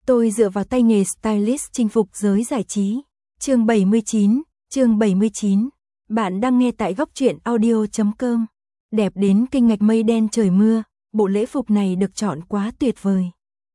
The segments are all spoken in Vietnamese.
Tôi dựa vào tay nghề stylist chinh phục giới giải trí. Chương 79. Bạn đang nghe tại góc truyện audio.com. Đẹp đến kinh ngạch mây đen trời mưa, bộ lễ phục này được chọn quá tuyệt vời.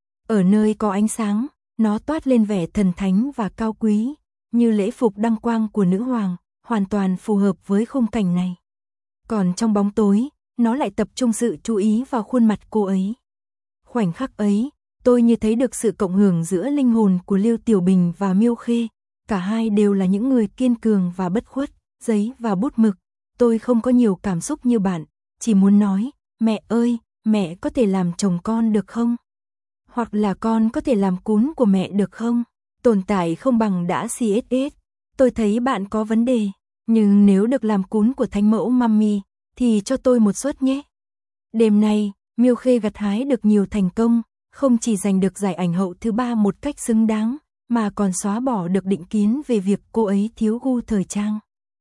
Ở nơi có ánh sáng, nó toát lên vẻ thần thánh và cao quý, như lễ phục đăng quang của nữ hoàng, hoàn toàn phù hợp với khung cảnh này. Còn trong bóng tối, nó lại tập trung sự chú ý vào khuôn mặt cô ấy. Khoảnh khắc ấy, tôi như thấy được sự cộng hưởng giữa linh hồn của Lưu Tiểu Bình và Miêu Khê. Cả hai đều là những người kiên cường và bất khuất, giấy và bút mực. Tôi không có nhiều cảm xúc như bạn, chỉ muốn nói, mẹ ơi, mẹ có thể làm chồng con được không? Hoặc là con có thể làm cún của mẹ được không? Tồn tại không bằng đã CSS. Tôi thấy bạn có vấn đề, nhưng nếu được làm cún của thánh mẫu Mummy, thì cho tôi một suất nhé. Đêm nay, Miêu Khê gặt hái được nhiều thành công, không chỉ giành được giải ảnh hậu thứ 3 một cách xứng đáng, mà còn xóa bỏ được định kiến về việc cô ấy thiếu gu thời trang.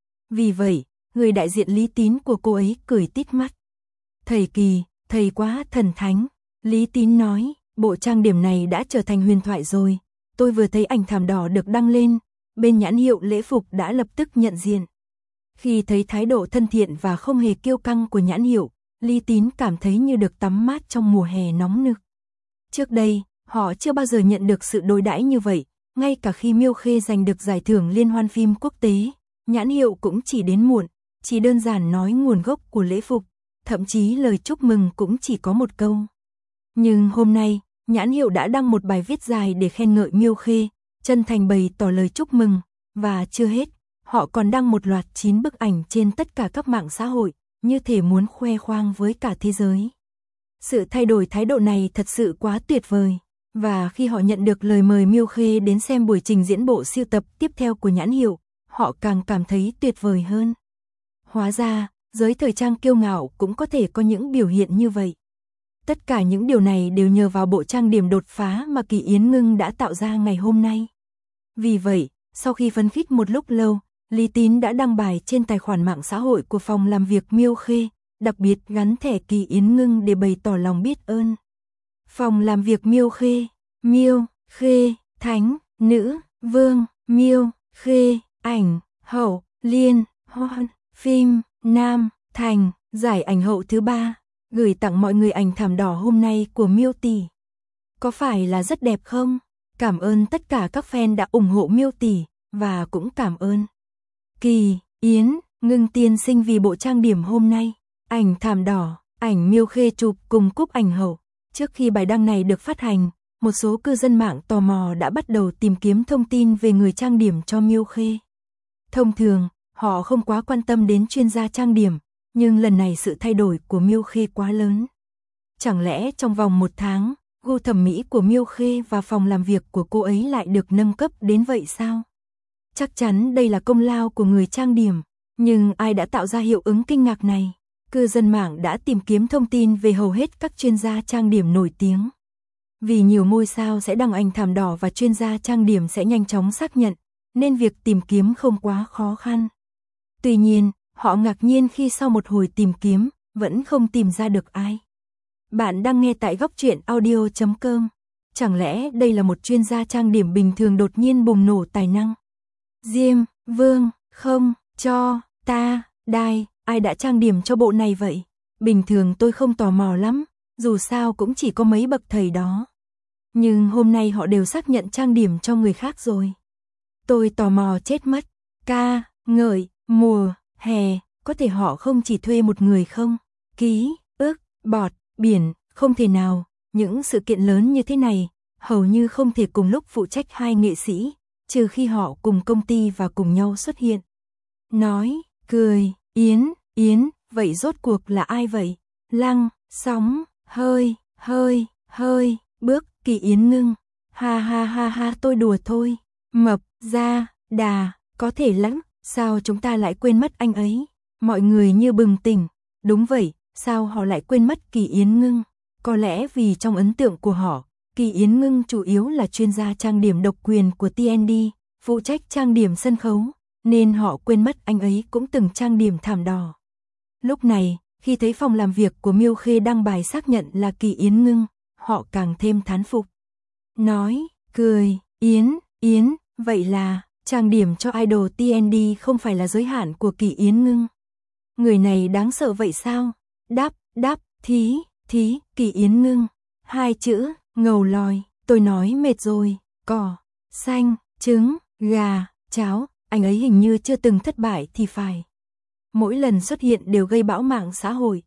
Vì vậy, người đại diện Lý Tín của cô ấy cười tít mắt. Thầy Kỳ, thầy quá thần thánh. Lý Tín nói, bộ trang điểm này đã trở thành huyền thoại rồi. Tôi vừa thấy ảnh thảm đỏ được đăng lên, bên nhãn hiệu lễ phục đã lập tức nhận diện. Khi thấy thái độ thân thiện và không hề kiêu căng của nhãn hiệu, Lý Tín cảm thấy như được tắm mát trong mùa hè nóng nực. Trước đây, họ chưa bao giờ nhận được sự đối đãi như vậy, ngay cả khi Miêu Khê giành được giải thưởng liên hoan phim quốc tế, nhãn hiệu cũng chỉ đến muộn, chỉ đơn giản nói nguồn gốc của lễ phục, thậm chí lời chúc mừng cũng chỉ có một câu. Nhưng hôm nay, nhãn hiệu đã đăng một bài viết dài để khen ngợi Miêu Khê, chân thành bày tỏ lời chúc mừng, và chưa hết, họ còn đăng một loạt 9 bức ảnh trên tất cả các mạng xã hội, như thể muốn khoe khoang với cả thế giới. Sự thay đổi thái độ này thật sự quá tuyệt vời, và khi họ nhận được lời mời Miêu Khê đến xem buổi trình diễn bộ sưu tập tiếp theo của nhãn hiệu, họ càng cảm thấy tuyệt vời hơn. Hóa ra, giới thời trang kiêu ngạo cũng có thể có những biểu hiện như vậy. Tất cả những điều này đều nhờ vào bộ trang điểm đột phá mà Kỳ Yến Ngưng đã tạo ra ngày hôm nay. Vì vậy, sau khi phấn khích một lúc lâu, Lý Tín đã đăng bài trên tài khoản mạng xã hội của phòng làm việc Miêu Khê, đặc biệt gắn thẻ Kỳ Yến Ngưng để bày tỏ lòng biết ơn. Phòng làm việc Miêu Khê, Miêu Khê, Thánh, Nữ, Vương, Miêu Khê, Ảnh, Hậu, Liên, Hoan, Phim, Nam, Thành, giải ảnh hậu thứ 3, gửi tặng mọi người ảnh thảm đỏ hôm nay của Miêu tỷ. Có phải là rất đẹp không? Cảm ơn tất cả các fan đã ủng hộ Miêu tỷ, và cũng cảm ơn Kỳ Yến Ngưng tiên sinh vì bộ trang điểm hôm nay. Ảnh thảm đỏ, ảnh Miêu Khê chụp cùng cúp ảnh hậu. Trước khi bài đăng này được phát hành, một số cư dân mạng tò mò đã bắt đầu tìm kiếm thông tin về người trang điểm cho Miêu Khê. Thông thường, họ không quá quan tâm đến chuyên gia trang điểm, nhưng lần này sự thay đổi của Miêu Khê quá lớn. Chẳng lẽ trong vòng 1 tháng, gu thẩm mỹ của Miêu Khê và phòng làm việc của cô ấy lại được nâng cấp đến vậy sao? Chắc chắn đây là công lao của người trang điểm, nhưng ai đã tạo ra hiệu ứng kinh ngạc này? Cư dân mạng đã tìm kiếm thông tin về hầu hết các chuyên gia trang điểm nổi tiếng. Vì nhiều ngôi sao sẽ đăng ảnh thảm đỏ và chuyên gia trang điểm sẽ nhanh chóng xác nhận, nên việc tìm kiếm không quá khó khăn. Tuy nhiên, họ ngạc nhiên khi sau một hồi tìm kiếm, vẫn không tìm ra được ai. Bạn đang nghe tại góc truyện audio.com. Chẳng lẽ đây là một chuyên gia trang điểm bình thường đột nhiên bùng nổ tài năng? Diêm, Vương, không, cho, ta, đai, ai đã trang điểm cho bộ này vậy? Bình thường tôi không tò mò lắm, dù sao cũng chỉ có mấy bậc thầy đó. Nhưng hôm nay họ đều xác nhận trang điểm cho người khác rồi. Tôi tò mò chết mất. Ca, ngợi, mùa, hè, có thể họ không chỉ thuê một người không? Ký, ức, bọt, biển, không thể nào. Những sự kiện lớn như thế này, hầu như không thể cùng lúc phụ trách 2 nghệ sĩ, trừ khi họ cùng công ty và cùng nhau xuất hiện. Nói, cười, Yến, vậy rốt cuộc là ai vậy? Lăng, sóng, hơi, bước, Kỳ Yến Ngưng. Ha, tôi đùa thôi. Mập, ra, đà, có thể lắm, sao chúng ta lại quên mất anh ấy? Mọi người như bừng tỉnh. Đúng vậy, sao họ lại quên mất Kỳ Yến Ngưng? Có lẽ vì trong ấn tượng của họ, Kỳ Yến Ngưng chủ yếu là chuyên gia trang điểm độc quyền của TND, phụ trách trang điểm sân khấu, nên họ quên mất anh ấy cũng từng trang điểm thảm đỏ. Lúc này, khi thấy phòng làm việc của Miêu Khê đăng bài xác nhận là Kỳ Yến Ngưng, họ càng thêm thán phục. Nói, Cười, Yến, vậy là, trang điểm cho idol TND không phải là giới hạn của Kỳ Yến Ngưng. Người này đáng sợ vậy sao? Đáp, thí, Kỳ Yến Ngưng. 2 chữ, ngầu lòi, tôi nói mệt rồi, cỏ, xanh, trứng, gà, cháo, anh ấy hình như chưa từng thất bại thì phải. Mỗi lần xuất hiện đều gây bão mạng xã hội.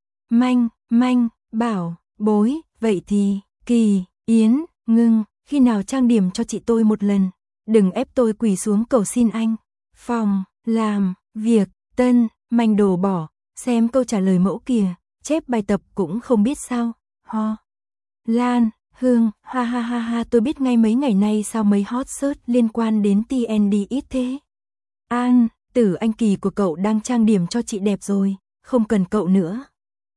Manh, bảo, bối, vậy thì, Kỳ, Yến, Ngưng, khi nào trang điểm cho chị tôi một lần, đừng ép tôi quỳ xuống cầu xin anh. Phòng, làm, việc, tân, manh đồ bỏ, xem câu trả lời mẫu kìa, chép bài tập cũng không biết sao, ho. Lan, Hương, ha, tôi biết ngay mấy ngày nay sao mấy hot search liên quan đến TND ít thế. An, Tử anh Kỳ của cậu đang trang điểm cho chị đẹp rồi, không cần cậu nữa.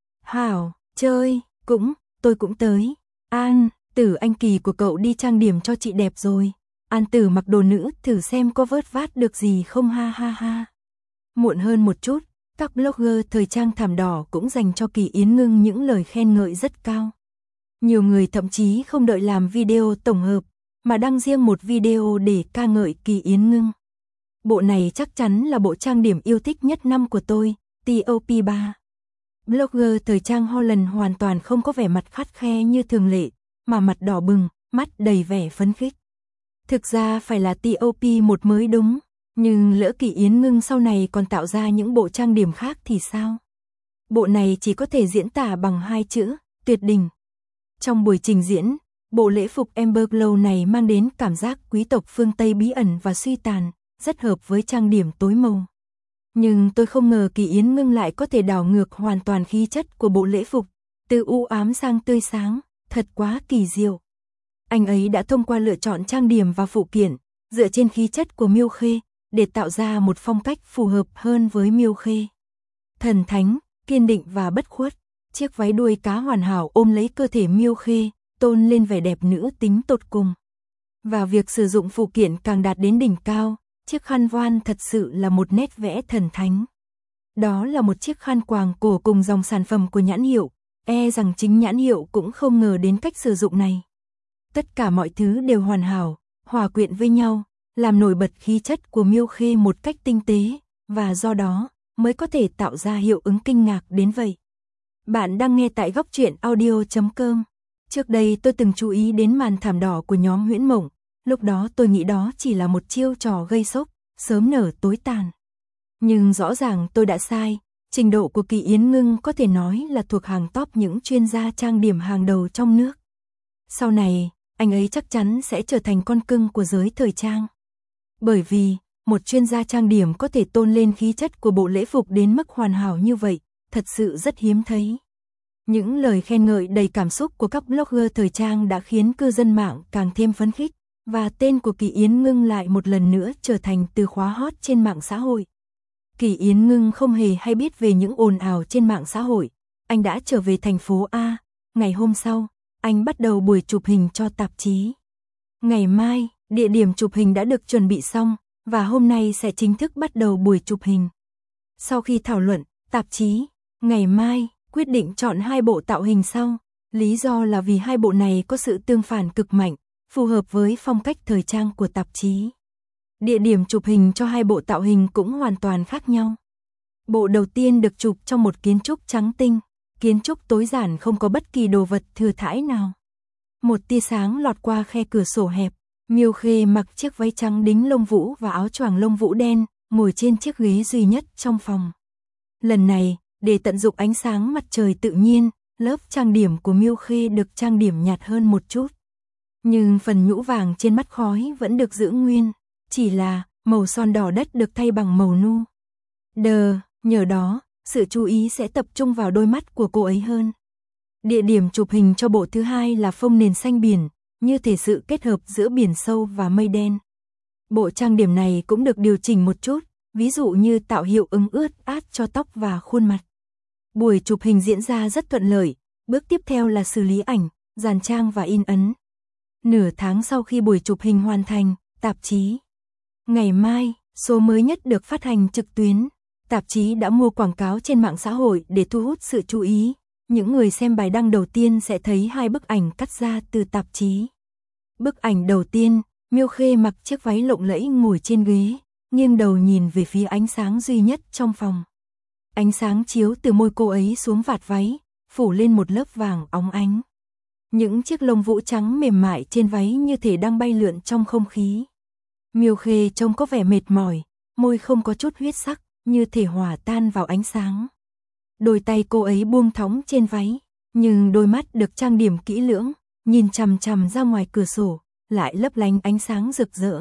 Hảo, chơi, tôi cũng tới. An, Tử anh Kỳ của cậu đi trang điểm cho chị đẹp rồi. An Tử mặc đồ nữ thử xem có vớt vát được gì không ha. Muộn hơn một chút, các blogger thời trang thảm đỏ cũng dành cho Kỳ Yến Ngưng những lời khen ngợi rất cao. Nhiều người thậm chí không đợi làm video tổng hợp, mà đăng riêng một video để ca ngợi Kỳ Yến Ngưng. Bộ này chắc chắn là bộ trang điểm yêu thích nhất năm của tôi, TOP3. Blogger thời trang Holland hoàn toàn không có vẻ mặt khắt khe như thường lệ, mà mặt đỏ bừng, mắt đầy vẻ phấn khích. Thực ra phải là TOP1 mới đúng, nhưng lỡ Kỳ Yến Ngưng sau này còn tạo ra những bộ trang điểm khác thì sao? Bộ này chỉ có thể diễn tả bằng 2 chữ, tuyệt đỉnh. Trong buổi trình diễn, bộ lễ phục Amber Glow này mang đến cảm giác quý tộc phương Tây bí ẩn và suy tàn, rất hợp với trang điểm tối màu. Nhưng tôi không ngờ Kỳ Yến Ngưng lại có thể đảo ngược hoàn toàn khí chất của bộ lễ phục, từ u ám sang tươi sáng, thật quá kỳ diệu. Anh ấy đã thông qua lựa chọn trang điểm và phụ kiện, dựa trên khí chất của Miêu Khê, để tạo ra một phong cách phù hợp hơn với Miêu Khê. Thần thánh, kiên định và bất khuất, chiếc váy đuôi cá hoàn hảo ôm lấy cơ thể Miêu Khê, tôn lên vẻ đẹp nữ tính tột cùng. Và việc sử dụng phụ kiện càng đạt đến đỉnh cao, chiếc khăn voan thật sự là một nét vẽ thần thánh. Đó là một chiếc khăn quàng cổ cùng dòng sản phẩm của nhãn hiệu, rằng chính nhãn hiệu cũng không ngờ đến cách sử dụng này. Tất cả mọi thứ đều hoàn hảo, hòa quyện với nhau, làm nổi bật khí chất của Miêu Khê một cách tinh tế, và do đó mới có thể tạo ra hiệu ứng kinh ngạc đến vậy. Bạn đang nghe tại góc truyện audio.com. Trước đây tôi từng chú ý đến màn thảm đỏ của nhóm Huyễn Mộng, lúc đó tôi nghĩ đó chỉ là một chiêu trò gây sốc, sớm nở tối tàn. Nhưng rõ ràng tôi đã sai, trình độ của Kỳ Yến Ngưng có thể nói là thuộc hàng top những chuyên gia trang điểm hàng đầu trong nước. Sau này, anh ấy chắc chắn sẽ trở thành con cưng của giới thời trang. Bởi vì, một chuyên gia trang điểm có thể tôn lên khí chất của bộ lễ phục đến mức hoàn hảo như vậy, thật sự rất hiếm thấy. Những lời khen ngợi đầy cảm xúc của các blogger thời trang đã khiến cư dân mạng càng thêm phấn khích, và tên của Kỳ Yến Ngưng lại một lần nữa trở thành từ khóa hot trên mạng xã hội. Kỳ Yến Ngưng không hề hay biết về những ồn ào trên mạng xã hội. Anh đã trở về thành phố A. Ngày hôm sau, anh bắt đầu buổi chụp hình cho tạp chí. Ngày mai, địa điểm chụp hình đã được chuẩn bị xong, và hôm nay sẽ chính thức bắt đầu buổi chụp hình. Sau khi thảo luận, tạp chí, ngày mai, quyết định chọn 2 bộ tạo hình sau. Lý do là vì 2 bộ này có sự tương phản cực mạnh, phù hợp với phong cách thời trang của tạp chí. Địa điểm chụp hình cho 2 bộ tạo hình cũng hoàn toàn khác nhau. Bộ đầu tiên được chụp trong một kiến trúc trắng tinh, kiến trúc tối giản không có bất kỳ đồ vật thừa thãi nào. Một tia sáng lọt qua khe cửa sổ hẹp, Miêu Khê mặc chiếc váy trắng đính lông vũ và áo choàng lông vũ đen, ngồi trên chiếc ghế duy nhất trong phòng. Lần này, để tận dụng ánh sáng mặt trời tự nhiên, lớp trang điểm của Miêu Khê được trang điểm nhạt hơn một chút. Nhưng phần nhũ vàng trên mắt khói vẫn được giữ nguyên, chỉ là màu son đỏ đất được thay bằng màu nu. Nhờ đó, sự chú ý sẽ tập trung vào đôi mắt của cô ấy hơn. Địa điểm chụp hình cho bộ thứ 2 là phông nền xanh biển, như thể sự kết hợp giữa biển sâu và mây đen. Bộ trang điểm này cũng được điều chỉnh một chút, ví dụ như tạo hiệu ứng ướt át cho tóc và khuôn mặt. Buổi chụp hình diễn ra rất thuận lợi, bước tiếp theo là xử lý ảnh, dàn trang và in ấn. Nửa tháng sau khi buổi chụp hình hoàn thành, tạp chí. Ngày mai, số mới nhất được phát hành trực tuyến. Tạp chí đã mua quảng cáo trên mạng xã hội để thu hút sự chú ý. Những người xem bài đăng đầu tiên sẽ thấy 2 bức ảnh cắt ra từ tạp chí. Bức ảnh đầu tiên, Miêu Khê mặc chiếc váy lộng lẫy ngồi trên ghế, nghiêng đầu nhìn về phía ánh sáng duy nhất trong phòng. Ánh sáng chiếu từ môi cô ấy xuống vạt váy, phủ lên một lớp vàng óng ánh. Những chiếc lông vũ trắng mềm mại trên váy như thể đang bay lượn trong không khí. Miêu Khê trông có vẻ mệt mỏi, môi không có chút huyết sắc, như thể hòa tan vào ánh sáng. Đôi tay cô ấy buông thõng trên váy, nhưng đôi mắt được trang điểm kỹ lưỡng, nhìn chằm chằm ra ngoài cửa sổ, lại lấp lánh ánh sáng rực rỡ.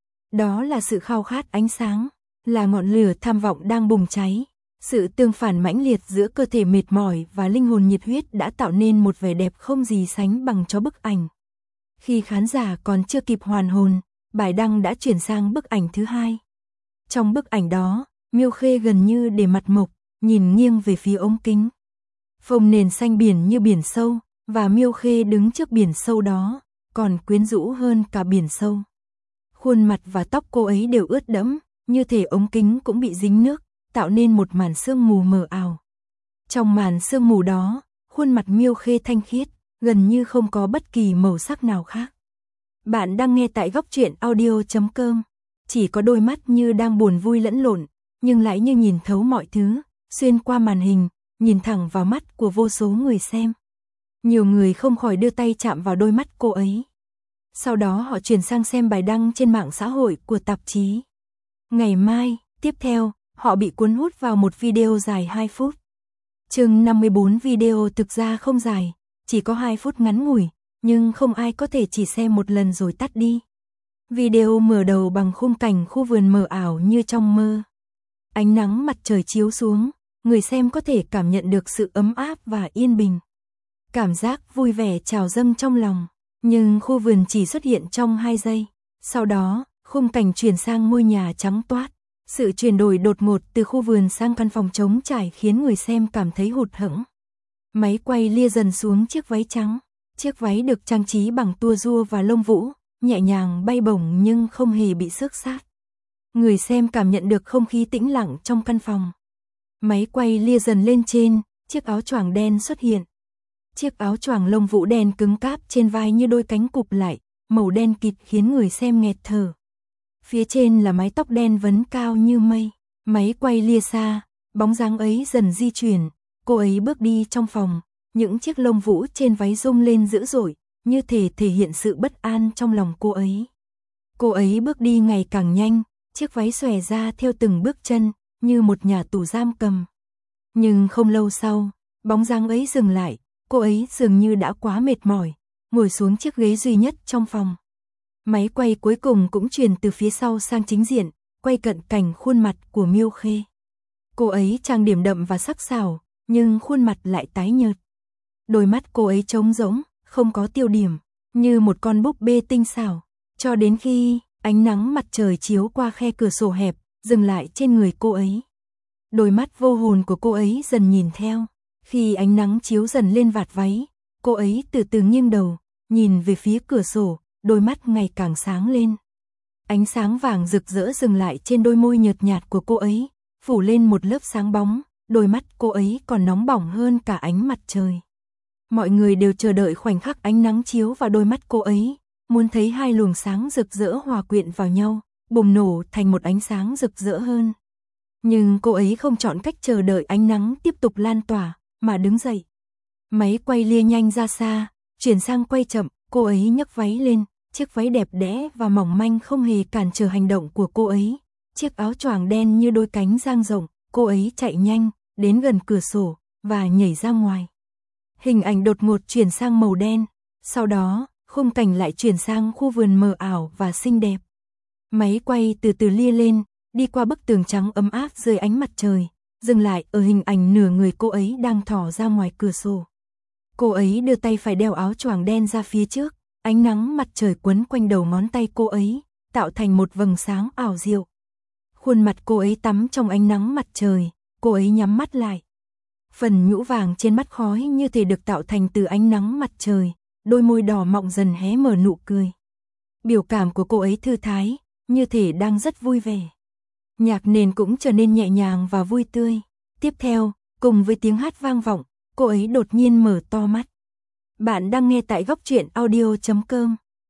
Đó là sự khao khát ánh sáng, là ngọn lửa tham vọng đang bùng cháy. Sự tương phản mãnh liệt giữa cơ thể mệt mỏi và linh hồn nhiệt huyết đã tạo nên một vẻ đẹp không gì sánh bằng cho bức ảnh. Khi khán giả còn chưa kịp hoàn hồn, bài đăng đã chuyển sang bức ảnh thứ hai. Trong bức ảnh đó, Miêu Khê gần như để mặt mộc, nhìn nghiêng về phía ống kính. Phông nền xanh biển như biển sâu, và Miêu Khê đứng trước biển sâu đó, còn quyến rũ hơn cả biển sâu. Khuôn mặt và tóc cô ấy đều ướt đẫm, như thể ống kính cũng bị dính nước, tạo nên một màn sương mù mờ ảo. Trong màn sương mù đó, khuôn mặt Miêu Khê thanh khiết, gần như không có bất kỳ màu sắc nào khác. Bạn đang nghe tại góc truyện audio.com. Chỉ có đôi mắt như đang buồn vui lẫn lộn, nhưng lại như nhìn thấu mọi thứ, xuyên qua màn hình, nhìn thẳng vào mắt của vô số người xem. Nhiều người không khỏi đưa tay chạm vào đôi mắt cô ấy. Sau đó họ chuyển sang xem bài đăng trên mạng xã hội của tạp chí. Ngày mai, tiếp theo, họ bị cuốn hút vào một video dài 2 phút. Chương 54 video thực ra không dài, chỉ có 2 phút ngắn ngủi, nhưng không ai có thể chỉ xem một lần rồi tắt đi. Video mở đầu bằng khung cảnh khu vườn mờ ảo như trong mơ. Ánh nắng mặt trời chiếu xuống, người xem có thể cảm nhận được sự ấm áp và yên bình. Cảm giác vui vẻ trào dâng trong lòng, nhưng khu vườn chỉ xuất hiện trong 2 giây. Sau đó, khung cảnh chuyển sang ngôi nhà trắng toát. Sự chuyển đổi đột ngột từ khu vườn sang căn phòng trống trải khiến người xem cảm thấy hụt hẫng. Máy quay lia dần xuống chiếc váy trắng. Chiếc váy được trang trí bằng tua rua và lông vũ, nhẹ nhàng bay bổng nhưng không hề bị xước sát. Người xem cảm nhận được không khí tĩnh lặng trong căn phòng. Máy quay lia dần lên trên, chiếc áo choàng đen xuất hiện. Chiếc áo choàng lông vũ đen cứng cáp trên vai như đôi cánh cụp lại, màu đen kịt khiến người xem nghẹt thở. Phía trên là mái tóc đen vấn cao như mây. Máy quay lia xa, bóng dáng ấy dần di chuyển, cô ấy bước đi trong phòng, những chiếc lông vũ trên váy rung lên dữ dội, như thể hiện sự bất an trong lòng cô ấy. Cô ấy bước đi ngày càng nhanh, chiếc váy xòe ra theo từng bước chân, như một nhà tù giam cầm. Nhưng không lâu sau, bóng dáng ấy dừng lại, cô ấy dường như đã quá mệt mỏi, ngồi xuống chiếc ghế duy nhất trong phòng. Máy quay cuối cùng cũng chuyển từ phía sau sang chính diện, quay cận cảnh khuôn mặt của Miêu Khê. Cô ấy trang điểm đậm và sắc sảo, nhưng khuôn mặt lại tái nhợt. Đôi mắt cô ấy trống rỗng, không có tiêu điểm, như một con búp bê tinh xảo, cho đến khi ánh nắng mặt trời chiếu qua khe cửa sổ hẹp, dừng lại trên người cô ấy. Đôi mắt vô hồn của cô ấy dần nhìn theo, khi ánh nắng chiếu dần lên vạt váy, cô ấy từ từ nghiêng đầu, nhìn về phía cửa sổ, đôi mắt ngày càng sáng lên. Ánh sáng vàng rực rỡ dừng lại trên đôi môi nhợt nhạt của cô ấy, phủ lên một lớp sáng bóng, đôi mắt cô ấy còn nóng bỏng hơn cả ánh mặt trời. Mọi người đều chờ đợi khoảnh khắc ánh nắng chiếu vào đôi mắt cô ấy, muốn thấy hai luồng sáng rực rỡ hòa quyện vào nhau, bùng nổ thành một ánh sáng rực rỡ hơn. Nhưng cô ấy không chọn cách chờ đợi ánh nắng tiếp tục lan tỏa, mà đứng dậy. Máy quay lia nhanh ra xa, chuyển sang quay chậm, cô ấy nhấc váy lên, chiếc váy đẹp đẽ và mỏng manh không hề cản trở hành động của cô ấy. Chiếc áo choàng đen như đôi cánh dang rộng, cô ấy chạy nhanh, đến gần cửa sổ, và nhảy ra ngoài. Hình ảnh đột ngột chuyển sang màu đen, sau đó, khung cảnh lại chuyển sang khu vườn mờ ảo và xinh đẹp. Máy quay từ từ lia lên, đi qua bức tường trắng ấm áp dưới ánh mặt trời, dừng lại ở hình ảnh nửa người cô ấy đang thò ra ngoài cửa sổ. Cô ấy đưa tay phải đeo áo choàng đen ra phía trước, ánh nắng mặt trời quấn quanh đầu ngón tay cô ấy, tạo thành một vầng sáng ảo diệu. Khuôn mặt cô ấy tắm trong ánh nắng mặt trời, cô ấy nhắm mắt lại. Phần nhũ vàng trên mắt khói như thể được tạo thành từ ánh nắng mặt trời, đôi môi đỏ mọng dần hé mở nụ cười. Biểu cảm của cô ấy thư thái, như thể đang rất vui vẻ. Nhạc nền cũng trở nên nhẹ nhàng và vui tươi. Tiếp theo, cùng với tiếng hát vang vọng, cô ấy đột nhiên mở to mắt. Bạn đang nghe tại góc truyện audio.com.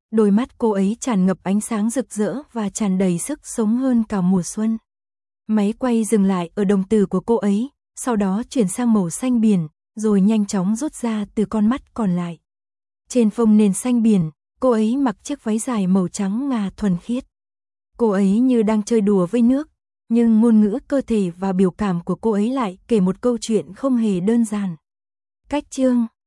Đôi mắt cô ấy tràn ngập ánh sáng rực rỡ và tràn đầy sức sống hơn cả mùa xuân. Máy quay dừng lại ở đồng tử của cô ấy, sau đó chuyển sang màu xanh biển, rồi nhanh chóng rút ra từ con mắt còn lại. Trên phông nền xanh biển, cô ấy mặc chiếc váy dài màu trắng ngà thuần khiết. Cô ấy như đang chơi đùa với nước, nhưng ngôn ngữ cơ thể và biểu cảm của cô ấy lại kể một câu chuyện không hề đơn giản. Cách chương